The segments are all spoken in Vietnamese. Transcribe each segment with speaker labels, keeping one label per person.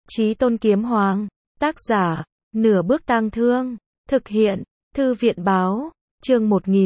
Speaker 1: Chí Tôn Kiếm Hoàng, tác giả, Nửa Bước Tang Thương, thực hiện, Thư viện báo, chương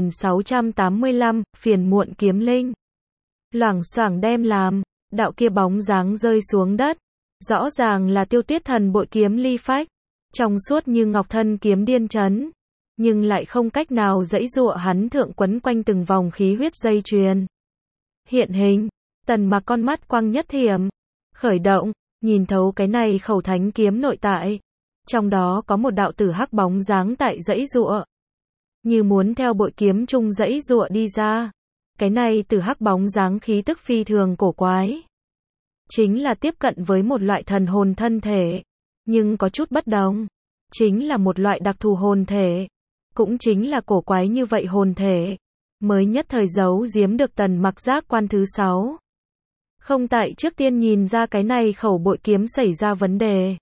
Speaker 1: 1685, phiền muộn kiếm linh. Loảng xoảng đem làm, đạo kia bóng dáng rơi xuống đất. Rõ ràng là Tiêu Tuyết Thần bội kiếm ly phách, trong suốt như ngọc thân kiếm điên chấn, nhưng lại không cách nào giãy giụa hắn thượng quấn quanh từng vòng khí huyết dây chuyền. Hiện hình, Tần Mặc con mắt quang nhất thiểm, khởi động, nhìn thấu cái này khẩu thánh kiếm nội tại. Trong đó có một đạo tử hắc bóng dáng tại giãy giụa, như muốn theo bội kiếm chung giãy giụa đi ra. Cái này tử hắc bóng dáng khí tức phi thường cổ quái, chính là tiếp cận với một loại thần hồn thân thể, nhưng có chút bất đồng, chính là một loại đặc thù hồn thể, cũng chính là cổ quái như vậy hồn thể, mới nhất thời giấu giếm được Tần Mặc giác quan thứ 6. Không tại trước tiên nhìn ra cái này khẩu bội kiếm xảy ra vấn đề.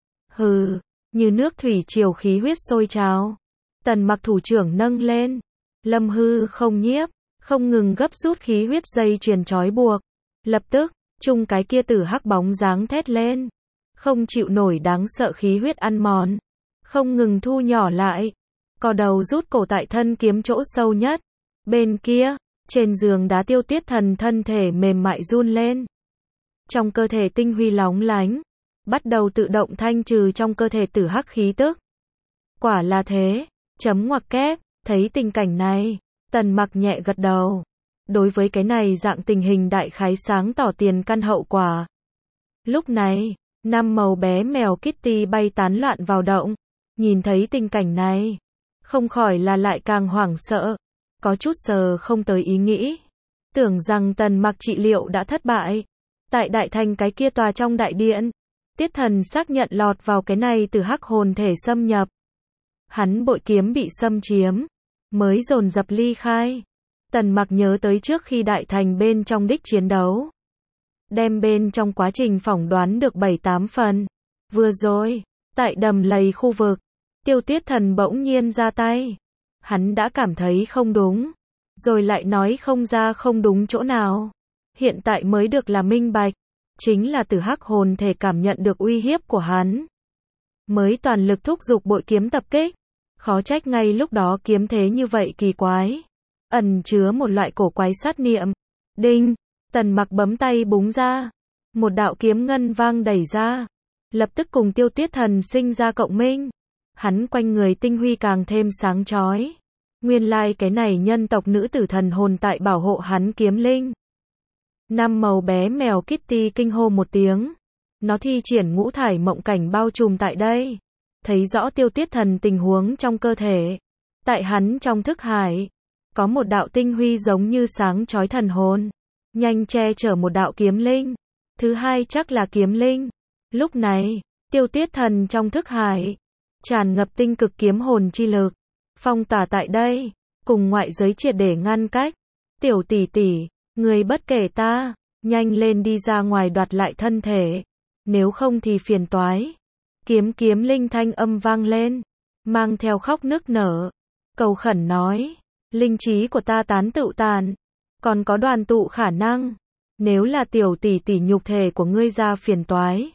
Speaker 1: Hừ, như nước thủy triều khí huyết sôi trào. Tần Mặc thủ trưởng nâng lên, lâm hư không nhiếp, không ngừng gấp rút khí huyết dây chuyền trói buộc. Lập tức, chung cái kia tử hắc bóng dáng thét lên, không chịu nổi đáng sợ khí huyết ăn mòn, không ngừng thu nhỏ lại, cò đầu rút cổ tại thân kiếm chỗ sâu nhất. Bên kia, trên giường đá Tiêu Tuyết Thần thân thể mềm mại run lên. Trong cơ thể tinh huy lóng lánh, bắt đầu tự động thanh trừ trong cơ thể tử hắc khí tức. Quả là thế, chấm ngoặc kép, thấy tình cảnh này, Tần Mặc nhẹ gật đầu. Đối với cái này dạng tình hình đại khái sáng tỏ tiền căn hậu quả. Lúc này, 5 màu bé mèo Kitty bay tán loạn vào động, nhìn thấy tình cảnh này, không khỏi là lại càng hoảng sợ, có chút sờ không tới ý nghĩ, tưởng rằng Tần Mặc trị liệu đã thất bại. Tại đại thành cái kia tòa trong đại điện, Tiết Thần xác nhận lọt vào cái này từ hắc hồn thể xâm nhập. Hắn bội kiếm bị xâm chiếm, mới dồn dập ly khai. Tần Mặc nhớ tới trước khi đại thành bên trong đích chiến đấu, đem bên trong quá trình phỏng đoán được 7-8 phần. Vừa rồi, tại đầm lầy khu vực, Tiêu Tuyết Thần bỗng nhiên ra tay. Hắn đã cảm thấy không đúng, rồi lại nói không ra không đúng chỗ nào. Hiện tại mới được là minh bạch, chính là tử hắc hồn thể cảm nhận được uy hiếp của hắn, mới toàn lực thúc giục bội kiếm tập kích. Khó trách ngay lúc đó kiếm thế như vậy kỳ quái, ẩn chứa một loại cổ quái sát niệm. Đinh, Tần Mặc bấm tay búng ra, một đạo kiếm ngân vang đẩy ra, lập tức cùng Tiêu Tuyết Thần sinh ra cộng minh. Hắn quanh người tinh huy càng thêm sáng chói. Nguyên lai cái này nhân tộc nữ tử thần hồn tại bảo hộ hắn kiếm linh. 5 màu bé mèo Kitty kinh hô một tiếng. Nó thi triển ngũ thải mộng cảnh bao trùm tại đây. Thấy rõ Tiêu Tuyết Thần tình huống trong cơ thể. Tại hắn trong thức hải, có một đạo tinh huy giống như sáng chói thần hồn, nhanh che chở một đạo kiếm linh. Thứ hai chắc là kiếm linh. Lúc này, Tiêu Tuyết Thần trong thức hải tràn ngập tinh cực kiếm hồn chi lực, phong tỏa tại đây, cùng ngoại giới triệt để ngăn cách. Tiểu tỷ tỷ, người bất kể ta, nhanh lên đi ra ngoài đoạt lại thân thể, nếu không thì phiền toái. Kiếm linh thanh âm vang lên, mang theo khóc nức nở, cầu khẩn nói, linh trí của ta tán tựu tàn, còn có đoàn tụ khả năng, nếu là tiểu tỷ tỷ nhục thể của ngươi ra phiền toái.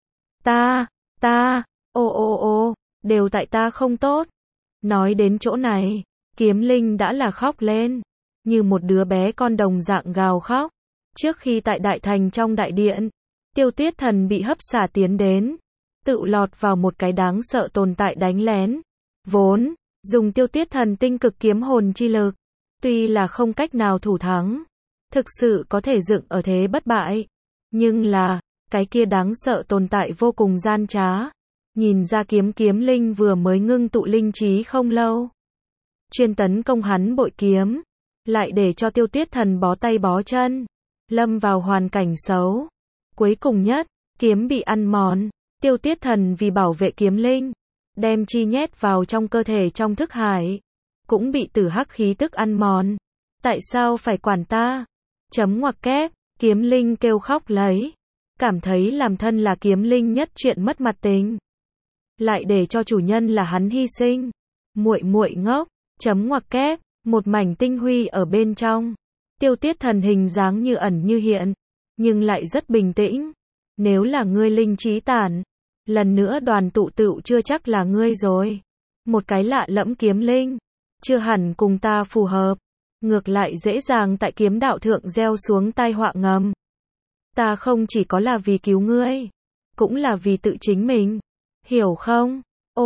Speaker 1: Ô, đều tại ta không tốt. Nói đến chỗ này, kiếm linh đã là khóc lên, như một đứa bé con đồng dạng gào khóc. Trước khi tại đại thành trong đại điện, Tiêu Tuyết Thần bị hấp xả tiến đến, tự lọt vào một cái đáng sợ tồn tại đánh lén. Vốn, dùng Tiêu Tuyết Thần tinh cực kiếm hồn chi lực, tuy là không cách nào thủ thắng, thực sự có thể dựng ở thế bất bại, nhưng là, cái kia đáng sợ tồn tại vô cùng gian trá. Nhìn ra kiếm linh vừa mới ngưng tụ linh trí không lâu, chuyên tấn công hắn bội kiếm, lại để cho Tiêu Tuyết Thần bó tay bó chân, lâm vào hoàn cảnh xấu. Cuối cùng nhất, kiếm bị ăn mòn, Tiêu Tuyết Thần vì bảo vệ kiếm linh, đem chi nhét vào trong cơ thể trong thức hải, cũng bị tử hắc khí tức ăn mòn. Tại sao phải quản ta? Chấm ngoặc kép, kiếm linh kêu khóc lấy, cảm thấy làm thân là kiếm linh nhất chuyện mất mặt tình, lại để cho chủ nhân là hắn hy sinh. Muội ngốc, chấm ngoặc kép, một mảnh tinh huy ở bên trong. Tiêu Tuyết Thần hình dáng như ẩn như hiện, nhưng lại rất bình tĩnh. Nếu là ngươi linh trí tản, Lần nữa đoàn tụ tựu chưa chắc là ngươi rồi. Một cái lạ lẫm kiếm linh, chưa hẳn cùng ta phù hợp, ngược lại dễ dàng tại kiếm đạo thượng gieo xuống tai họa ngầm. Ta không chỉ có là vì cứu ngươi, cũng là vì tự chính mình, hiểu không?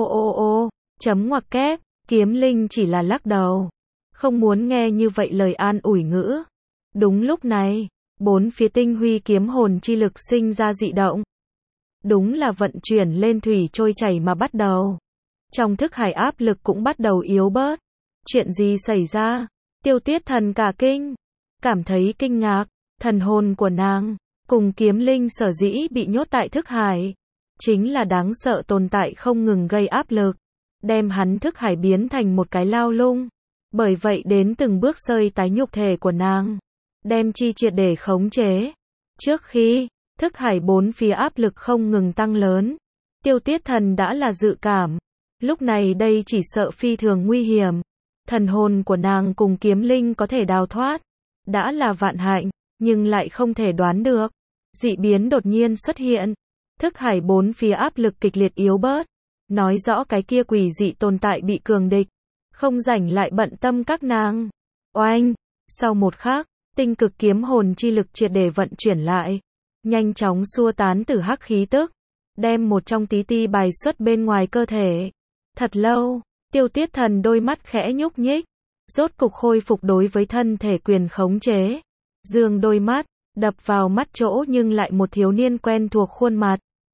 Speaker 1: Ô, chấm ngoặc kép, kiếm linh chỉ là lắc đầu, không muốn nghe như vậy lời an ủi ngữ. Đúng lúc này, bốn phía tinh huy kiếm hồn chi lực sinh ra dị động. Đúng là vận chuyển lên thủy trôi chảy mà bắt đầu. Trong thức hải áp lực cũng bắt đầu yếu bớt. Chuyện gì xảy ra? Tiêu Tuyết Thần cả kinh, cảm thấy kinh ngạc, thần hồn của nàng cùng kiếm linh sở dĩ bị nhốt tại thức hải, chính là đáng sợ tồn tại không ngừng gây áp lực, đem hắn thức hải biến thành một cái lao lung. Bởi vậy đến từng bước sơi tái nhục thể của nàng, đem chi triệt để khống chế. Trước khi thức hải bốn phía áp lực không ngừng tăng lớn, Tiêu Tuyết Thần đã là dự cảm, lúc này đây chỉ sợ phi thường nguy hiểm. Thần hồn của nàng cùng kiếm linh có thể đào thoát, đã là vạn hạnh, nhưng lại không thể đoán được. Dị biến đột nhiên xuất hiện, thức hải bốn phía áp lực kịch liệt yếu bớt, nói rõ cái kia quỷ dị tồn tại bị cường địch, không rảnh lại bận tâm các nàng. Oanh, sau một khắc, tinh cực kiếm hồn chi lực triệt để vận chuyển lại, nhanh chóng xua tán tử hắc khí tức, đem một trong tí ti bài xuất bên ngoài cơ thể. Thật lâu, Tiêu Tuyết Thần đôi mắt khẽ nhúc nhích, rốt cục khôi phục đối với thân thể quyền khống chế. Dương đôi mắt, đập vào mắt chỗ nhưng lại một thiếu niên quen thuộc khuôn mặt.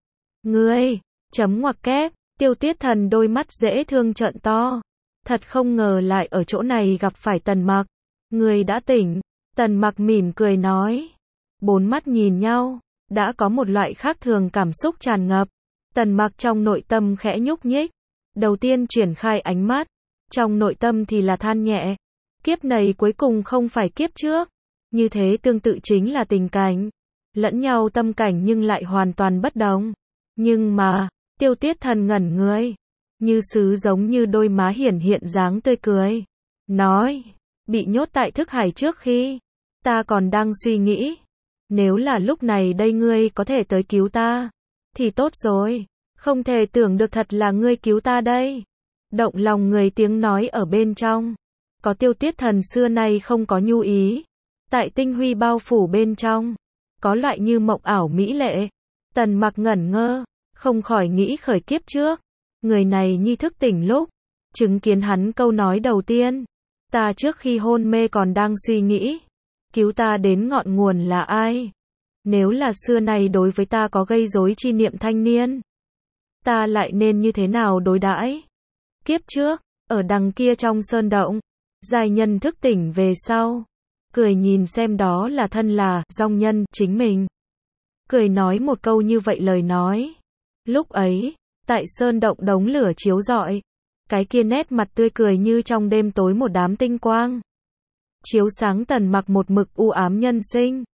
Speaker 1: Ngươi, chấm ngoặc kép, Tiêu Tuyết Thần đôi mắt dễ thương trợn to. Thật không ngờ lại ở chỗ này gặp phải Tần Mặc. Ngươi đã tỉnh, Tần Mặc mỉm cười nói. Bốn mắt nhìn nhau, đã có một loại khác thường cảm xúc tràn ngập. Tần Mặc trong nội tâm khẽ nhúc nhích. Đầu tiên triển khai ánh mắt, trong nội tâm thì là than nhẹ. Kiếp này cuối cùng không phải kiếp trước. Như thế tương tự chính là tình cảnh. Lẫn nhau tâm cảnh nhưng lại hoàn toàn bất đồng. Nhưng mà, Tiêu Tuyết Thần ngẩn người. Như sứ giống như đôi má hiển hiện dáng tươi cười. Nói, bị nhốt tại thức hải trước khi, ta còn đang suy nghĩ. Nếu là lúc này đây ngươi có thể tới cứu ta, thì tốt rồi. Không thể tưởng được thật là ngươi cứu ta đây. Động lòng người tiếng nói ở bên trong. Có Tiêu Tuyết Thần xưa nay không có nhu ý. Tại tinh huy bao phủ bên trong. Có loại như mộng ảo mỹ lệ. Tần Mặc ngẩn ngơ, không khỏi nghĩ khởi kiếp trước. Người này nhi thức tỉnh lúc, chứng kiến hắn câu nói đầu tiên. Ta trước khi hôn mê còn đang suy nghĩ. Cứu ta đến ngọn nguồn là ai? Nếu là xưa nay đối với ta có gây rối chi niệm thanh niên, ta lại nên như thế nào đối đãi? Kiếp trước, ở đằng kia trong sơn động, giai nhân thức tỉnh về sau, cười nhìn xem đó là thân là dòng nhân chính mình. Cười nói một câu như vậy lời nói. Lúc ấy, tại sơn động đống lửa chiếu rọi, cái kia nét mặt tươi cười như trong đêm tối một đám tinh quang. Chiếu sáng Tần Mặc một mực u ám nhân sinh.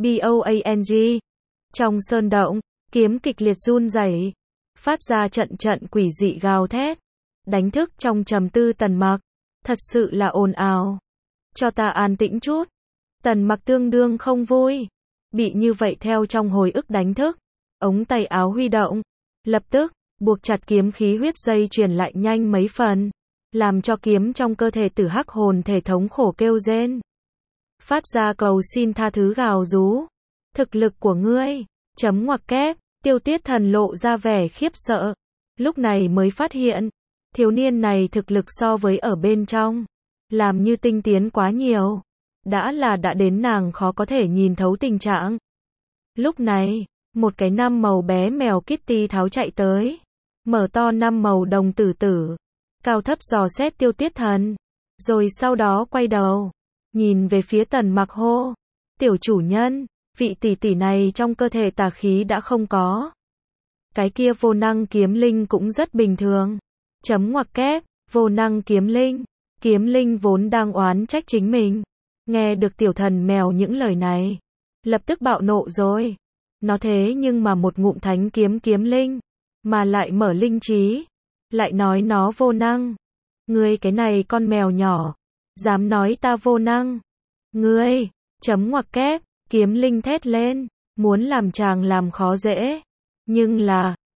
Speaker 1: BOANG. Trong sơn động, kiếm kịch liệt run rẩy, phát ra trận trận quỷ dị gào thét, đánh thức trong trầm tư Tần Mặc. Thật sự là ồn ào. Cho ta an tĩnh chút. Tần Mặc tương đương không vui. Bị như vậy theo trong hồi ức đánh thức. Ống tay áo huy động. Lập tức, buộc chặt kiếm khí huyết dây truyền lại nhanh mấy phần. Làm cho kiếm trong cơ thể tử hắc hồn thể thống khổ kêu rên. Phát ra cầu xin tha thứ gào rú. Thực lực của ngươi. Chấm ngoặc kép. Tiêu Tuyết Thần lộ ra vẻ khiếp sợ. Lúc này mới phát hiện. Thiếu niên này thực lực so với ở bên trong. Làm như tinh tiến quá nhiều. Đã đến nàng khó có thể nhìn thấu tình trạng. Lúc này, một cái năm màu bé mèo Kitty tháo chạy tới. Mở to năm màu đồng tử tử. Cao thấp dò xét Tiêu Tuyết Thần. Rồi sau đó quay đầu. Nhìn về phía Tần Mặc hô. Tiểu chủ nhân, vị tỷ tỷ này trong cơ thể tà khí đã không có. Cái kia vô năng kiếm linh cũng rất bình thường. Chấm ngoặc kép, vô năng kiếm linh. Kiếm linh vốn đang oán trách chính mình. Nghe được tiểu thần mèo những lời này. Lập tức bạo nộ rồi. Nó thế nhưng mà một ngụm thánh kiếm kiếm linh. Mà lại mở linh trí. Lại nói nó vô năng. Ngươi cái này con mèo nhỏ. Dám nói ta vô năng. Ngươi, chấm ngoặc kép, kiếm linh thét lên. Muốn làm chàng làm khó dễ. Nhưng là,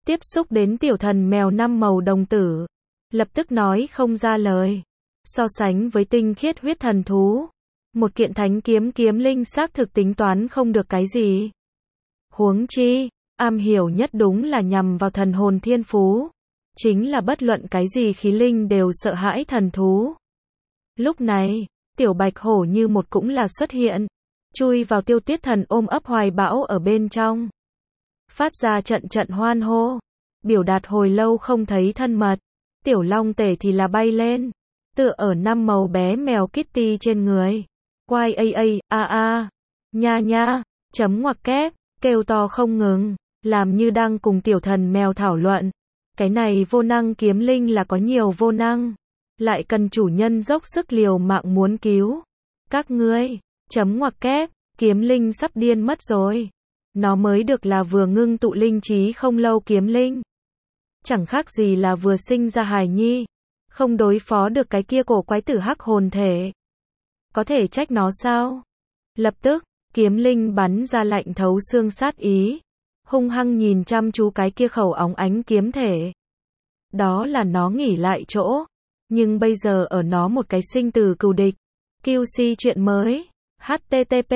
Speaker 1: Tiếp xúc đến tiểu thần mèo 5 màu đồng tử, lập tức nói không ra lời. So sánh với tinh khiết huyết thần thú, một kiện thánh kiếm kiếm linh xác thực tính toán không được cái gì. Huống chi, am hiểu nhất đúng là nhằm vào thần hồn thiên phú, chính là bất luận cái gì khí linh đều sợ hãi thần thú. Lúc này, tiểu bạch hổ như một cũng là xuất hiện, chui vào Tiêu Tuyết Thần ôm ấp hoài bão ở bên trong. Phát ra trận trận hoan hô, biểu đạt hồi lâu không thấy thân mật. Tiểu long tể thì là bay lên, tựa ở 5 màu bé mèo Kitty trên người. Quai nha nha, chấm ngoặc kép, kêu to không ngừng, làm như đang cùng tiểu thần mèo thảo luận. Cái này vô năng kiếm linh là có nhiều vô năng, lại cần chủ nhân dốc sức liều mạng muốn cứu. Các ngươi, chấm ngoặc kép, kiếm linh sắp điên mất rồi. Nó mới được là vừa ngưng tụ linh trí không lâu kiếm linh. Chẳng khác gì là vừa sinh ra hài nhi, không đối phó được cái kia cổ quái tử hắc hồn thể. Có thể trách nó sao? Lập tức, kiếm linh bắn ra lạnh thấu xương sát ý, hung hăng nhìn chăm chú cái kia khẩu óng ánh kiếm thể. Đó là nó nghỉ lại chỗ, nhưng bây giờ ở nó một cái sinh tử cừu địch. QC chuyện mới, http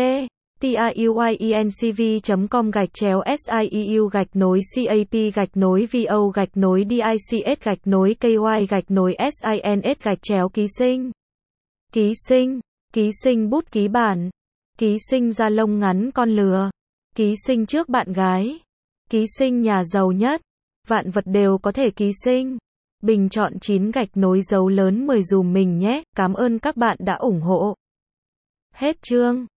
Speaker 1: tiuyinc.com/SIEU-VO-DICS-KY-KY-SINS-ký sinh bút ký bản, ký sinh da lông ngắn con lừa, ký sinh trước bạn gái, ký sinh nhà giàu nhất, vạn vật đều có thể ký sinh. Bình chọn 9 gạch nối dấu lớn 10 dùm mình nhé, cảm ơn các bạn đã ủng hộ. Hết chương.